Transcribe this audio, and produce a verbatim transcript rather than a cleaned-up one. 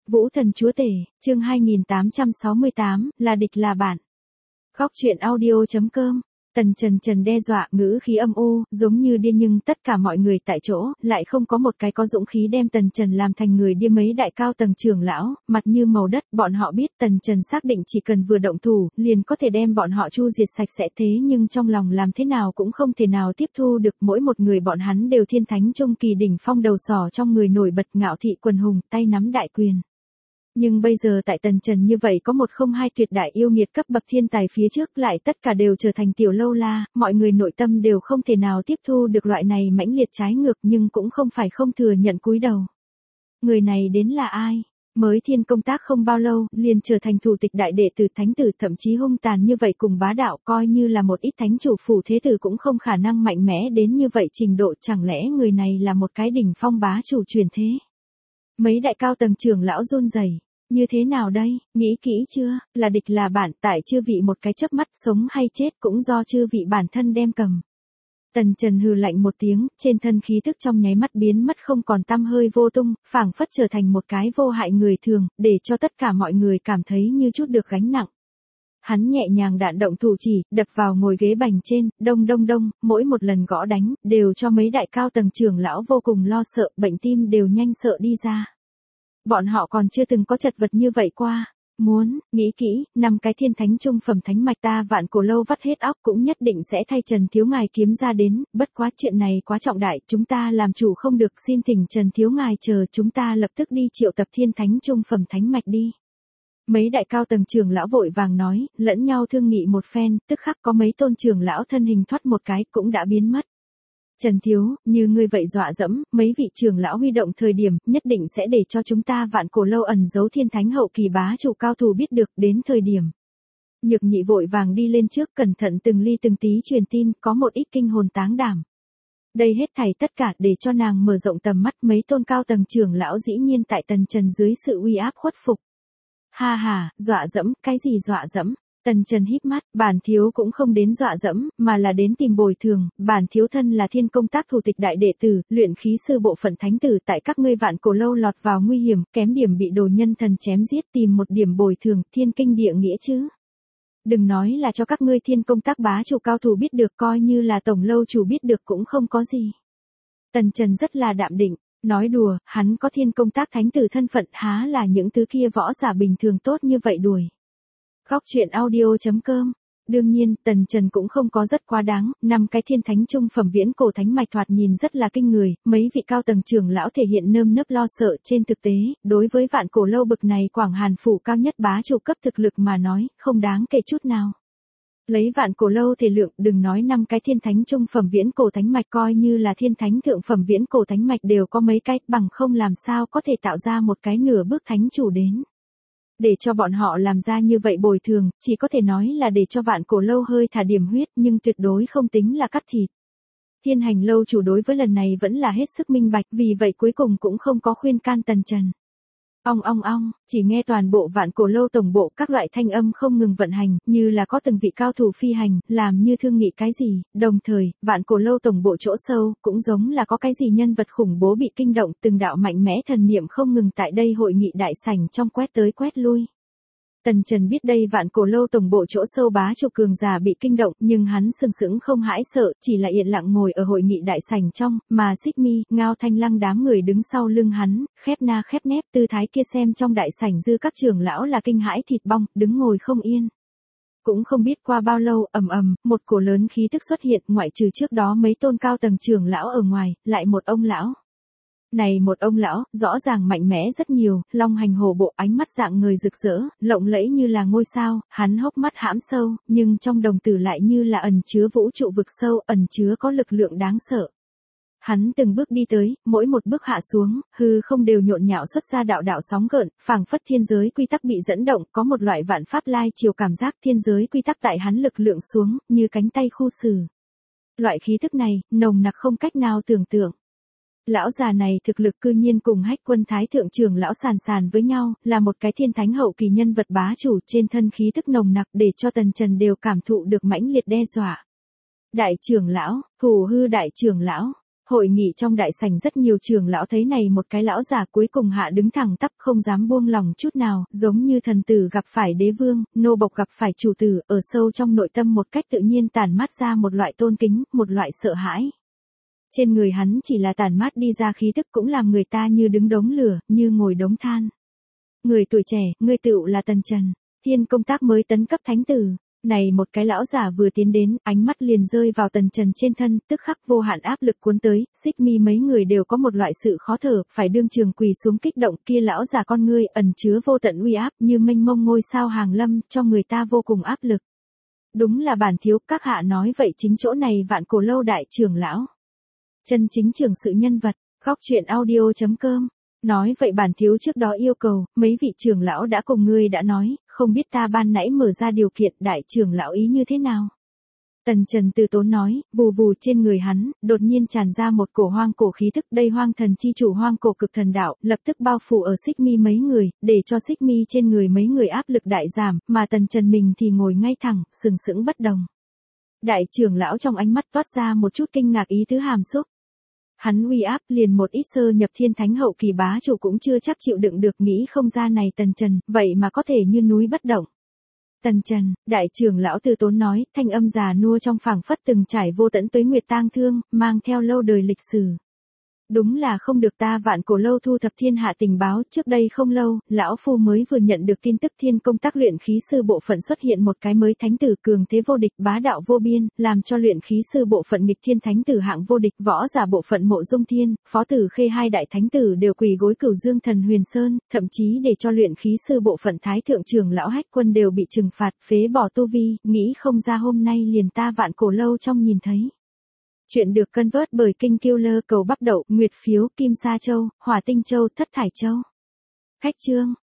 Vũ Thần Chúa Tể, chương hai nghìn tám trăm sáu mươi tám, là địch là bạn. Góc truyện audio.com. Tần Trần Trần đe dọa, ngữ khí âm u, giống như điên, nhưng tất cả mọi người tại chỗ, lại không có một cái có dũng khí đem Tần Trần làm thành người điên. Mấy đại cao tầng trưởng lão, mặt như màu đất, bọn họ biết Tần Trần xác định chỉ cần vừa động thủ, liền có thể đem bọn họ chu diệt sạch sẽ, thế nhưng trong lòng làm thế nào cũng không thể nào tiếp thu được. Mỗi một người bọn hắn đều thiên thánh trung kỳ đỉnh phong, đầu sỏ trong người nổi bật, ngạo thị quần hùng, tay nắm đại quyền. Nhưng bây giờ tại Tần Trần như vậy có một không hai tuyệt đại yêu nghiệt cấp bậc thiên tài phía trước, lại tất cả đều trở thành tiểu lâu la, mọi người nội tâm đều không thể nào tiếp thu được loại này mãnh liệt trái ngược, nhưng cũng không phải không thừa nhận cúi đầu. Người này đến là ai? Mới thiên công tác không bao lâu, liền trở thành thủ tịch đại đệ tử thánh tử, thậm chí hung tàn như vậy cùng bá đạo, coi như là một ít thánh chủ phủ thế tử cũng không khả năng mạnh mẽ đến như vậy trình độ. Chẳng lẽ người này là một cái đỉnh phong bá chủ truyền thế? Mấy đại cao tầng trưởng lão run rẩy. Như thế nào đây, nghĩ kỹ chưa, là địch là bạn, tại chư vị một cái chớp mắt, sống hay chết cũng do chư vị bản thân đem cầm. Tần Trần hừ lạnh một tiếng, trên thân khí tức trong nháy mắt biến mất không còn tăm hơi vô tung, phảng phất trở thành một cái vô hại người thường, để cho tất cả mọi người cảm thấy như chút được gánh nặng. Hắn nhẹ nhàng đạn động thủ chỉ, đập vào ngồi ghế bành trên, đông đông đông, mỗi một lần gõ đánh, đều cho mấy đại cao tầng trưởng lão vô cùng lo sợ, bệnh tim đều nhanh sợ đi ra. Bọn họ còn chưa từng có chật vật như vậy qua. Muốn, nghĩ kỹ, năm cái thiên thánh trung phẩm thánh mạch ta Vạn Cổ Lâu vắt hết óc cũng nhất định sẽ thay Trần Thiếu Ngài kiếm ra đến, bất quá chuyện này quá trọng đại, chúng ta làm chủ không được, xin thỉnh Trần Thiếu Ngài chờ chúng ta lập tức đi triệu tập thiên thánh trung phẩm thánh mạch đi. Mấy đại cao tầng trưởng lão vội vàng nói, lẫn nhau thương nghị một phen, tức khắc có mấy tôn trưởng lão thân hình thoát một cái cũng đã biến mất. Trần Thiếu, như ngươi vậy dọa dẫm, mấy vị trưởng lão huy động thời điểm, nhất định sẽ để cho chúng ta Vạn Cổ Lâu ẩn giấu thiên thánh hậu kỳ bá chủ cao thủ biết được, đến thời điểm. Nhược Nhị vội vàng đi lên trước, cẩn thận từng ly từng tí truyền tin, có một ít kinh hồn táng đảm. Đây hết thảy tất cả để cho nàng mở rộng tầm mắt, mấy tôn cao tầng trưởng lão dĩ nhiên tại Tần Trần dưới sự uy áp khuất phục. Ha ha, dọa dẫm, cái gì dọa dẫm? Tần Trần híp mắt, bản thiếu cũng không đến dọa dẫm, mà là đến tìm bồi thường, bản thiếu thân là thiên công tác thủ tịch đại đệ tử, luyện khí sư bộ phận thánh tử, tại các ngươi Vạn Cổ Lâu lọt vào nguy hiểm, kém điểm bị đồ nhân thần chém giết, tìm một điểm bồi thường, thiên kinh địa nghĩa chứ. Đừng nói là cho các ngươi thiên công tác bá chủ cao thủ biết được, coi như là tổng lâu chủ biết được cũng không có gì. Tần Trần rất là đạm định. Nói đùa, hắn có thiên công tác thánh tử thân phận, há là những thứ kia võ giả bình thường tốt như vậy đuổi. Góc truyện audio.com. Đương nhiên, Tần Trần cũng không có rất quá đáng, năm cái thiên thánh trung phẩm viễn cổ thánh mạch thoạt nhìn rất là kinh người, mấy vị cao tầng trưởng lão thể hiện nơm nớp lo sợ, trên thực tế, đối với Vạn Cổ Lâu bực này Quảng Hàn phủ cao nhất bá chủ cấp thực lực mà nói, không đáng kể chút nào. Lấy Vạn Cổ Lâu thể lượng, đừng nói năm cái thiên thánh trung phẩm viễn cổ thánh mạch, coi như là thiên thánh thượng phẩm viễn cổ thánh mạch đều có mấy cái, bằng không làm sao có thể tạo ra một cái nửa bước thánh chủ đến. Để cho bọn họ làm ra như vậy bồi thường, chỉ có thể nói là để cho Vạn Cổ Lâu hơi thả điểm huyết, nhưng tuyệt đối không tính là cắt thịt. Thiên Hành Lâu chủ đối với lần này vẫn là hết sức minh bạch, vì vậy cuối cùng cũng không có khuyên can Tần Trần. Ong ong ong, chỉ nghe toàn bộ Vạn Cổ Lâu tổng bộ các loại thanh âm không ngừng vận hành, như là có từng vị cao thủ phi hành, làm như thương nghị cái gì, đồng thời, Vạn Cổ Lâu tổng bộ chỗ sâu, cũng giống là có cái gì nhân vật khủng bố bị kinh động, từng đạo mạnh mẽ thần niệm không ngừng tại đây hội nghị đại sảnh trong quét tới quét lui. Tần Trần biết đây Vạn Cổ Lâu tổng bộ chỗ sâu bá chủ cường giả bị kinh động, nhưng hắn sừng sững không hãi sợ, chỉ là yên lặng ngồi ở hội nghị đại sảnh trong, mà Xích Mi, Ngao Thanh Lăng đám người đứng sau lưng hắn, khép na khép nép, tư thái kia xem trong đại sảnh dư các trưởng lão là kinh hãi thịt bong, đứng ngồi không yên. Cũng không biết qua bao lâu, ầm ầm, một cổ lớn khí tức xuất hiện, ngoại trừ trước đó mấy tôn cao tầng trưởng lão ở ngoài, lại một ông lão. Này một ông lão, rõ ràng mạnh mẽ rất nhiều, long hành hổ bộ, ánh mắt dạng người rực rỡ, lộng lẫy như là ngôi sao, hắn hốc mắt hãm sâu, nhưng trong đồng tử lại như là ẩn chứa vũ trụ vực sâu, ẩn chứa có lực lượng đáng sợ. Hắn từng bước đi tới, mỗi một bước hạ xuống, hư không đều nhộn nhạo xuất ra đạo đạo sóng gợn, phảng phất thiên giới quy tắc bị dẫn động, có một loại vạn pháp lai chiều cảm giác thiên giới quy tắc tại hắn lực lượng xuống, như cánh tay khu xử. Loại khí thức này, nồng nặc không cách nào tưởng tượng. Lão già này thực lực cư nhiên cùng Hách Quân Thái thượng trưởng lão sàn sàn với nhau, là một cái thiên thánh hậu kỳ nhân vật bá chủ, trên thân khí tức nồng nặc để cho Tần Trần đều cảm thụ được mãnh liệt đe dọa. Đại trưởng lão, Hủ Hư đại trưởng lão, Hội nghị trong đại sảnh rất nhiều trưởng lão thấy này một cái lão già cuối cùng hạ đứng thẳng tắp không dám buông lòng chút nào, giống như thần tử gặp phải đế vương, nô bộc gặp phải chủ tử, ở sâu trong nội tâm một cách tự nhiên tản mát ra một loại tôn kính, một loại sợ hãi. Trên người hắn chỉ là tản mát đi ra khí thức cũng làm người ta như đứng đống lửa, như ngồi đống than. Người tuổi trẻ, ngươi tựu là Tần Trần, thiên công tác mới tấn cấp thánh tử. Này một cái lão giả vừa tiến đến, ánh mắt liền rơi vào Tần Trần trên thân, tức khắc vô hạn áp lực cuốn tới, Xích Mi mấy người đều có một loại sự khó thở, phải đương trường quỳ xuống kích động, kia lão giả con ngươi ẩn chứa vô tận uy áp, như mênh mông ngôi sao hàng lâm, cho người ta vô cùng áp lực. Đúng là bản thiếu, các hạ nói vậy chính chỗ này Vạn Cổ lâu đại trưởng lão. Chân chính trưởng sự nhân vật, góc truyện audio chấm com. Nói vậy bản thiếu trước đó yêu cầu, mấy vị trưởng lão đã cùng ngươi đã nói, không biết ta ban nãy mở ra điều kiện đại trưởng lão ý như thế nào. Tần Trần từ tốn nói, vù vù trên người hắn, đột nhiên tràn ra một cổ hoang cổ khí thức, đây hoang thần chi chủ hoang cổ cực thần đạo, lập tức bao phủ ở Xích Mi mấy người, để cho Xích Mi trên người mấy người áp lực đại giảm, mà Tần Trần mình thì ngồi ngay thẳng, sừng sững bất động. Đại trưởng lão trong ánh mắt toát ra một chút kinh ngạc ý tứ hàm xúc. Hắn uy áp liền một ít sơ nhập thiên thánh hậu kỳ bá chủ cũng chưa chắc chịu đựng được, nghĩ không ra này Tần Trần, vậy mà có thể như núi bất động. Tần Trần, đại trưởng lão từ tốn nói, thanh âm già nua trong phảng phất từng trải vô tận tuế nguyệt tang thương, mang theo lâu đời lịch sử. Đúng là không được ta Vạn Cổ lâu thu thập thiên hạ tình báo, trước đây không lâu, lão phu mới vừa nhận được tin tức thiên công tác luyện khí sư bộ phận xuất hiện một cái mới thánh tử cường thế vô địch bá đạo vô biên, làm cho luyện khí sư bộ phận nghịch thiên thánh tử hạng vô địch võ giả bộ phận Mộ Dung Thiên, Phó tử Khê hai đại thánh tử đều quỳ gối Cửu Dương Thần Huyền Sơn, thậm chí để cho luyện khí sư bộ phận thái thượng trưởng lão Hách Quân đều bị trừng phạt, phế bỏ tu vi, nghĩ không ra hôm nay liền ta Vạn Cổ lâu trong nhìn thấy. Chuyện được cân vớt bởi Kinh Killer cầu bắp đậu, Nguyệt phiếu, Kim Sa Châu, Hỏa Tinh Châu, Thất Thải Châu. Khách chương.